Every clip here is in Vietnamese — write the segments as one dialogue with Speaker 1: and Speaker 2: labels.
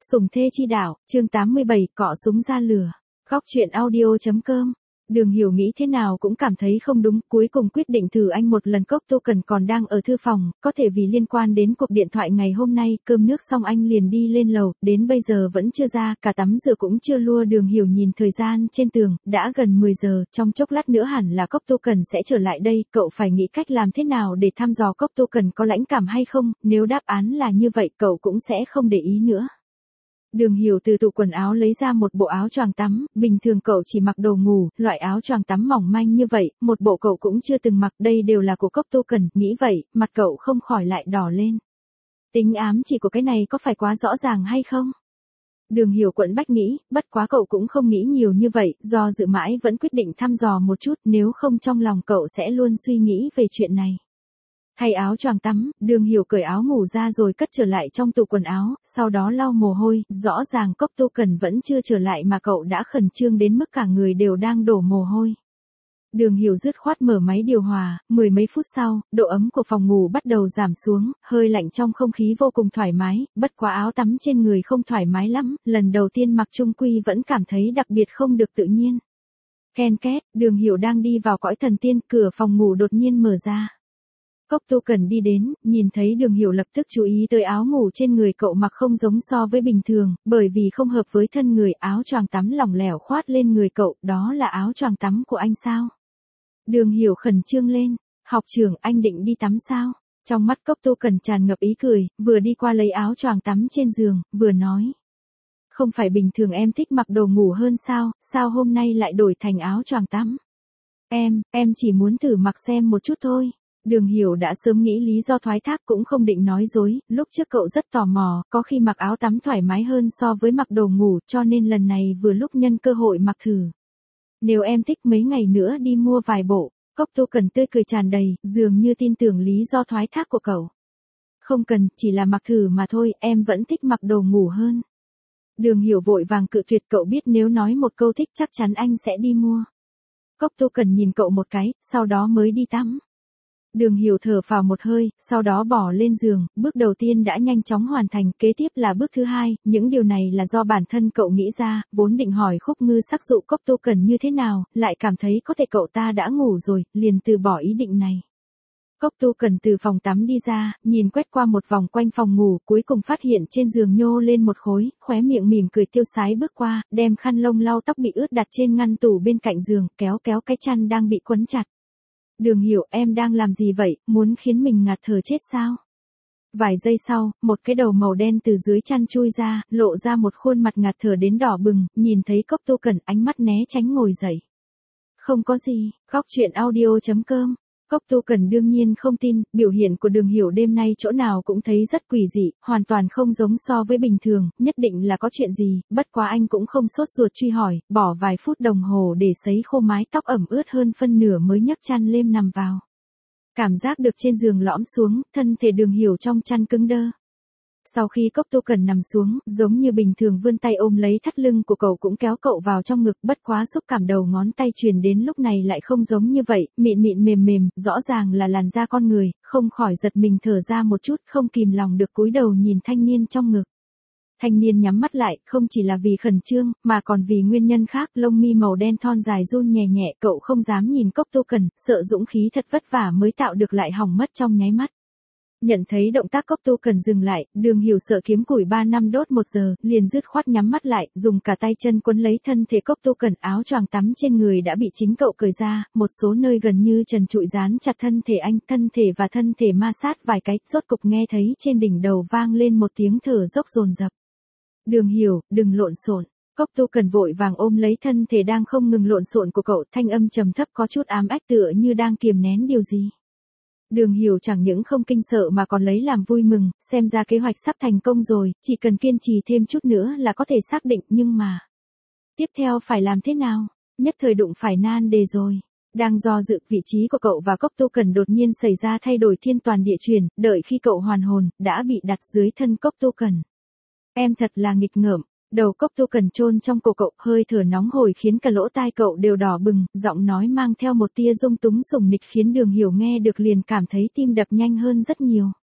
Speaker 1: Sủng thê chi đạo, chương 87, cọ súng ra lửa. Góc truyện audio.com. Đường Hiểu nghĩ thế nào cũng cảm thấy không đúng, cuối cùng quyết định thử anh một lần. Cốc Tu Cần còn đang ở thư phòng, có thể vì liên quan đến cuộc điện thoại ngày hôm nay, cơm nước xong anh liền đi lên lầu, đến bây giờ vẫn chưa ra, cả tắm rửa cũng chưa lua. Đường Hiểu nhìn thời gian trên tường, đã gần 10 giờ, trong chốc lát nữa hẳn là Cốc Tu Cần sẽ trở lại đây, cậu phải nghĩ cách làm thế nào để thăm dò Cốc Tu Cần có lãnh cảm hay không, nếu đáp án là như vậy cậu cũng sẽ không để ý nữa. Đường Hiểu từ tủ quần áo lấy ra một bộ áo choàng tắm, bình thường cậu chỉ mặc đồ ngủ, loại áo choàng tắm mỏng manh như vậy, một bộ cậu cũng chưa từng mặc, đây đều là của Cốc Tu Cần, nghĩ vậy, mặt cậu không khỏi lại đỏ lên. Tính ám chỉ của cái này có phải quá rõ ràng hay không? Đường Hiểu quẫn bách nghĩ, bất quá cậu cũng không nghĩ nhiều như vậy, do dự mãi vẫn quyết định thăm dò một chút, nếu không trong lòng cậu sẽ luôn suy nghĩ về chuyện này. Thay áo choàng tắm, Đường Hiểu cởi áo ngủ ra rồi cất trở lại trong tủ quần áo, sau đó lau mồ hôi, rõ ràng Cốc Tu Cần vẫn chưa trở lại mà cậu đã khẩn trương đến mức cả người đều đang đổ mồ hôi. Đường Hiểu dứt khoát mở máy điều hòa, mười mấy phút sau, độ ấm của phòng ngủ bắt đầu giảm xuống, hơi lạnh trong không khí vô cùng thoải mái, bất quá áo tắm trên người không thoải mái lắm, lần đầu tiên mặc chung quy vẫn cảm thấy đặc biệt không được tự nhiên. Ken két, Đường Hiểu đang đi vào cõi thần tiên, cửa phòng ngủ đột nhiên mở ra. Cốc Tu Cần đi đến, nhìn thấy Đường Hiểu lập tức chú ý tới áo ngủ trên người cậu mặc không giống so với bình thường, bởi vì không hợp với thân người, áo choàng tắm lỏng lẻo khoát lên người cậu, đó là áo choàng tắm của anh sao? Đường Hiểu khẩn trương lên, học trưởng anh định đi tắm sao? Trong mắt Cốc Tu Cần tràn ngập ý cười, vừa đi qua lấy áo choàng tắm trên giường, vừa nói. Không phải bình thường em thích mặc đồ ngủ hơn sao, sao hôm nay lại đổi thành áo choàng tắm? Em chỉ muốn thử mặc xem một chút thôi. Đường Hiểu đã sớm nghĩ lý do thoái thác cũng không định nói dối, lúc trước cậu rất tò mò, có khi mặc áo tắm thoải mái hơn so với mặc đồ ngủ, cho nên lần này vừa lúc nhân cơ hội mặc thử. Nếu em thích mấy ngày nữa đi mua vài bộ, Cốc Tu Cần tươi cười tràn đầy, dường như tin tưởng lý do thoái thác của cậu. Không cần, chỉ là mặc thử mà thôi, em vẫn thích mặc đồ ngủ hơn. Đường Hiểu vội vàng cự tuyệt, cậu biết nếu nói một câu thích chắc chắn anh sẽ đi mua. Cốc Tu Cần nhìn cậu một cái, sau đó mới đi tắm. Đường Hiểu thở phào một hơi, sau đó bỏ lên giường, bước đầu tiên đã nhanh chóng hoàn thành, kế tiếp là bước thứ hai, những điều này là do bản thân cậu nghĩ ra, vốn định hỏi Khúc Ngư sắc dụ Cốc Tu Cần như thế nào, lại cảm thấy có thể cậu ta đã ngủ rồi, liền từ bỏ ý định này. Cốc Tu Cần từ phòng tắm đi ra, nhìn quét qua một vòng quanh phòng ngủ, cuối cùng phát hiện trên giường nhô lên một khối, khóe miệng mỉm cười tiêu sái bước qua, đem khăn lông lau tóc bị ướt đặt trên ngăn tủ bên cạnh giường, kéo cái chăn đang bị quấn chặt. Đường Hiểu, em đang làm gì vậy, muốn khiến mình ngạt thở chết sao? Vài giây sau, một cái đầu màu đen từ dưới chăn chui ra, lộ ra một khuôn mặt ngạt thở đến đỏ bừng, nhìn thấy Cốc Tu Cần ánh mắt né tránh ngồi dậy. Không có gì, góc truyện audio.com. Cốc Tu Cần đương nhiên không tin, biểu hiện của Đường Hiểu đêm nay chỗ nào cũng thấy rất quỷ dị, hoàn toàn không giống so với bình thường, nhất định là có chuyện gì, bất quá anh cũng không sốt ruột truy hỏi, bỏ vài phút đồng hồ để sấy khô mái tóc ẩm ướt hơn phân nửa mới nhấc chăn lên nằm vào. Cảm giác được trên giường lõm xuống, thân thể Đường Hiểu trong chăn cứng đơ. Sau khi Cốc Tu Cần nằm xuống, giống như bình thường vươn tay ôm lấy thắt lưng của cậu cũng kéo cậu vào trong ngực, bất quá xúc cảm đầu ngón tay truyền đến lúc này lại không giống như vậy, mịn mịn mềm mềm, rõ ràng là làn da con người, không khỏi giật mình thở ra một chút, không kìm lòng được cúi đầu nhìn thanh niên trong ngực. Thanh niên nhắm mắt lại, không chỉ là vì khẩn trương, mà còn vì nguyên nhân khác, lông mi màu đen thon dài run nhẹ nhẹ, cậu không dám nhìn Cốc Tu Cần, sợ dũng khí thật vất vả mới tạo được lại hỏng mất trong nháy mắt. Nhận thấy động tác Cốc Tu Cần dừng lại, Đường Hiểu sợ kiếm củi 3 năm đốt 1 giờ, liền dứt khoát nhắm mắt lại, dùng cả tay chân quấn lấy thân thể Cốc Tu Cần, áo choàng tắm trên người đã bị chính cậu cởi ra, một số nơi gần như trần trụi dán chặt thân thể anh, thân thể ma sát vài cái, rốt cục nghe thấy trên đỉnh đầu vang lên một tiếng thở dốc dồn dập. Đường Hiểu, đừng lộn xộn. Cốc Tu Cần vội vàng ôm lấy thân thể đang không ngừng lộn xộn của cậu, thanh âm trầm thấp có chút ám ách tựa như đang kiềm nén điều gì. Đường Hiểu chẳng những không kinh sợ mà còn lấy làm vui mừng, xem ra kế hoạch sắp thành công rồi, chỉ cần kiên trì thêm chút nữa là có thể xác định, nhưng mà tiếp theo phải làm thế nào? Nhất thời đụng phải nan đề rồi. Đang do dự, vị trí của cậu và Cốc Tu Cần đột nhiên xảy ra thay đổi thiên toàn địa chuyển, đợi khi cậu hoàn hồn, đã bị đặt dưới thân Cốc Tu Cần. Em thật là nghịch ngợm. Đầu Cốc Tu Cần chôn trong cổ cậu, hơi thở nóng hổi khiến cả lỗ tai cậu đều đỏ bừng, giọng nói mang theo một tia dung túng sủng nịch khiến Đường Hiểu nghe được liền cảm thấy tim đập nhanh hơn rất nhiều.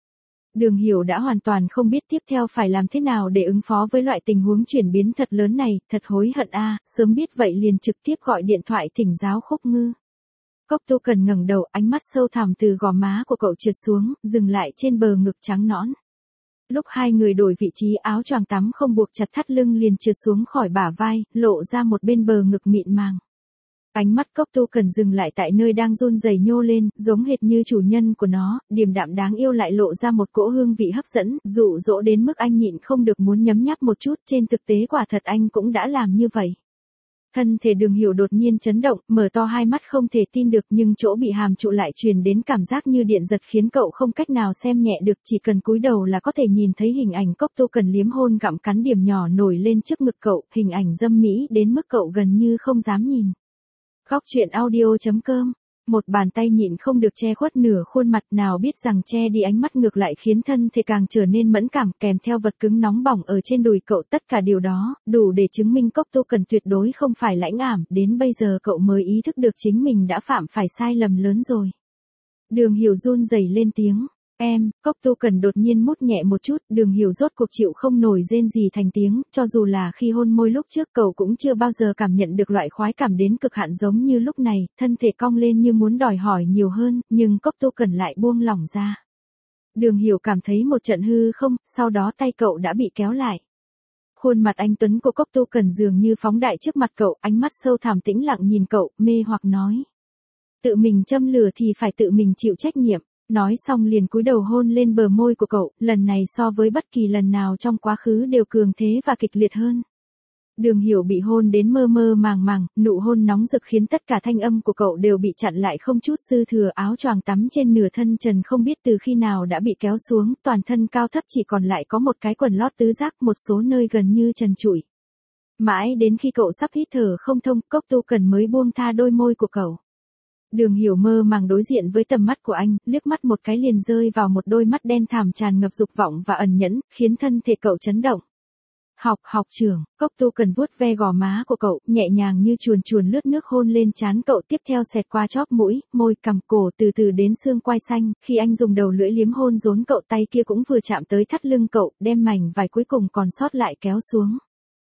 Speaker 1: Đường Hiểu đã hoàn toàn không biết tiếp theo phải làm thế nào để ứng phó với loại tình huống chuyển biến thật lớn này, thật hối hận a, sớm biết vậy liền trực tiếp gọi điện thoại thỉnh giáo Khúc Ngư. Cốc Tu Cần ngẩng đầu, ánh mắt sâu thẳm từ gò má của cậu trượt xuống, dừng lại trên bờ ngực trắng nõn. Lúc hai người đổi vị trí, áo choàng tắm không buộc chặt thắt lưng liền trượt xuống khỏi bả vai, lộ ra một bên bờ ngực mịn màng. Ánh mắt Cốc Tu Cần dừng lại tại nơi đang run rẩy nhô lên, giống hệt như chủ nhân của nó, điềm đạm đáng yêu lại lộ ra một cỗ hương vị hấp dẫn, dụ dỗ đến mức anh nhịn không được muốn nhấm nháp một chút, trên thực tế quả thật anh cũng đã làm như vậy. Thân thể Đường Hiểu đột nhiên chấn động, mở to hai mắt không thể tin được, nhưng chỗ bị hàm trụ lại truyền đến cảm giác như điện giật khiến cậu không cách nào xem nhẹ được, chỉ cần cúi đầu là có thể nhìn thấy hình ảnh Cốc Tu Cần liếm hôn gặm cắn điểm nhỏ nổi lên trước ngực cậu, hình ảnh dâm mỹ đến mức cậu gần như không dám nhìn. Góc truyện audio.com. Một bàn tay nhịn không được che khuất nửa khuôn mặt, nào biết rằng che đi ánh mắt ngược lại khiến thân thể càng trở nên mẫn cảm, kèm theo vật cứng nóng bỏng ở trên đùi cậu, tất cả điều đó đủ để chứng minh Cốc Tu Cần tuyệt đối không phải lãnh ảm, đến bây giờ cậu mới ý thức được chính mình đã phạm phải sai lầm lớn rồi. Đường Hiểu run rẩy lên tiếng. Em, Cốc Tu Cần đột nhiên mút nhẹ một chút, Đường Hiểu rốt cuộc chịu không nổi rên gì thành tiếng, cho dù là khi hôn môi lúc trước cậu cũng chưa bao giờ cảm nhận được loại khoái cảm đến cực hạn giống như lúc này, thân thể cong lên như muốn đòi hỏi nhiều hơn, nhưng Cốc Tu Cần lại buông lỏng ra. Đường Hiểu cảm thấy một trận hư không, sau đó tay cậu đã bị kéo lại. Khuôn mặt anh tuấn của Cốc Tu Cần dường như phóng đại trước mặt cậu, ánh mắt sâu thẳm tĩnh lặng nhìn cậu, mê hoặc nói. Tự mình châm lửa thì phải tự mình chịu trách nhiệm. Nói xong liền cúi đầu hôn lên bờ môi của cậu, lần này so với bất kỳ lần nào trong quá khứ đều cường thế và kịch liệt hơn. Đường Hiểu bị hôn đến mơ mơ màng màng, nụ hôn nóng rực khiến tất cả thanh âm của cậu đều bị chặn lại không chút dư thừa, áo choàng tắm trên nửa thân trần không biết từ khi nào đã bị kéo xuống, toàn thân cao thấp chỉ còn lại có một cái quần lót tứ giác, một số nơi gần như trần trụi. Mãi đến khi cậu sắp hít thở không thông, Cốc Tu Cần mới buông tha đôi môi của cậu. Đường Hiểu mơ màng đối diện với tầm mắt của anh, liếc mắt một cái liền rơi vào một đôi mắt đen thẳm tràn ngập dục vọng và ẩn nhẫn, khiến thân thể cậu chấn động. Học trưởng, Cốc Tu Cần vuốt ve gò má của cậu, nhẹ nhàng như chuồn chuồn lướt nước hôn lên trán cậu, tiếp theo xẹt qua chóp mũi, môi, cằm, cổ, từ từ đến xương quai xanh, khi anh dùng đầu lưỡi liếm hôn rốn cậu, tay kia cũng vừa chạm tới thắt lưng cậu, đem mảnh vải cuối cùng còn sót lại kéo xuống.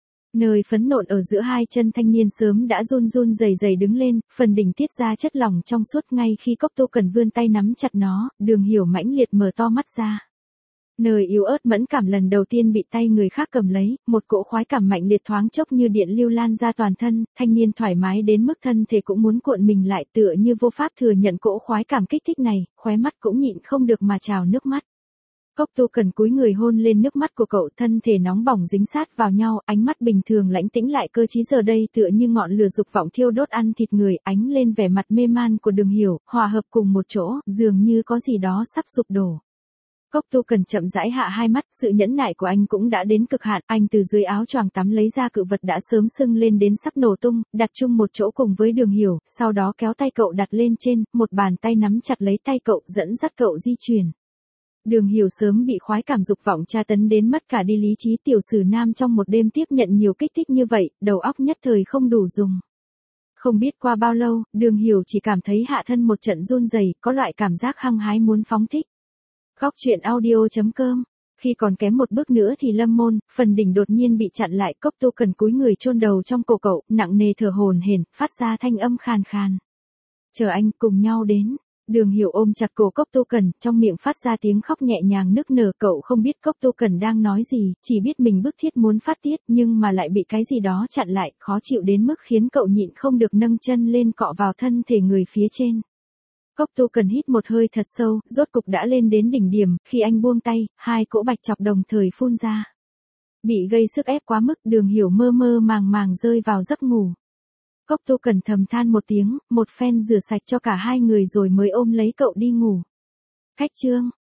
Speaker 1: Nơi phấn nộn ở giữa hai chân thanh niên sớm đã run run rẩy rẩy đứng lên, phần đỉnh tiết ra chất lỏng trong suốt, ngay khi Cốc Tu Cần vươn tay nắm chặt nó, Đường Hiểu mãnh liệt mở to mắt ra. Nơi yếu ớt mẫn cảm lần đầu tiên bị tay người khác cầm lấy, một cỗ khoái cảm mạnh liệt thoáng chốc như điện lưu lan ra toàn thân, thanh niên thoải mái đến mức thân thể cũng muốn cuộn mình lại, tựa như vô pháp thừa nhận cỗ khoái cảm kích thích này, khóe mắt cũng nhịn không được mà trào nước mắt. Cốc Tu Cần cúi người hôn lên nước mắt của cậu, thân thể nóng bỏng dính sát vào nhau, ánh mắt bình thường lãnh tĩnh lại cơ trí giờ đây tựa như ngọn lửa dục vọng thiêu đốt ăn thịt người, ánh lên vẻ mặt mê man của Đường Hiểu, hòa hợp cùng một chỗ, dường như có gì đó sắp sụp đổ. Cốc Tu Cần chậm rãi hạ hai mắt, sự nhẫn nại của anh cũng đã đến cực hạn, anh từ dưới áo choàng tắm lấy ra cự vật đã sớm sưng lên đến sắp nổ tung, đặt chung một chỗ cùng với Đường Hiểu, sau đó kéo tay cậu đặt lên trên, một bàn tay nắm chặt lấy tay cậu, dẫn dắt cậu di chuyển. Đường Hiểu sớm bị khoái cảm dục vọng tra tấn đến mất cả đi lý trí, tiểu sử nam trong một đêm tiếp nhận nhiều kích thích như vậy, đầu óc nhất thời không đủ dùng. Không biết qua bao lâu, Đường Hiểu chỉ cảm thấy hạ thân một trận run rẩy, có loại cảm giác hăng hái muốn phóng thích. Góc truyện audio.com. Khi còn kém một bước nữa thì lâm môn, phần đỉnh đột nhiên bị chặn lại, Cốc Tu Cần cúi người chôn đầu trong cổ cậu, nặng nề thở hổn hển, phát ra thanh âm khàn khàn. Chờ anh, cùng nhau đến. Đường Hiểu ôm chặt cổ Cốc Tu Cần, trong miệng phát ra tiếng khóc nhẹ nhàng nức nở, cậu không biết Cốc Tu Cần đang nói gì, chỉ biết mình bức thiết muốn phát tiết nhưng mà lại bị cái gì đó chặn lại, khó chịu đến mức khiến cậu nhịn không được nâng chân lên cọ vào thân thể người phía trên. Cốc Tu Cần hít một hơi thật sâu, rốt cục đã lên đến đỉnh điểm, khi anh buông tay, hai cỗ bạch chọc đồng thời phun ra. Bị gây sức ép quá mức, Đường Hiểu mơ mơ màng màng rơi vào giấc ngủ. Cốc Tu Cần thầm than một tiếng, một phen rửa sạch cho cả hai người rồi mới ôm lấy cậu đi ngủ. Khách chương.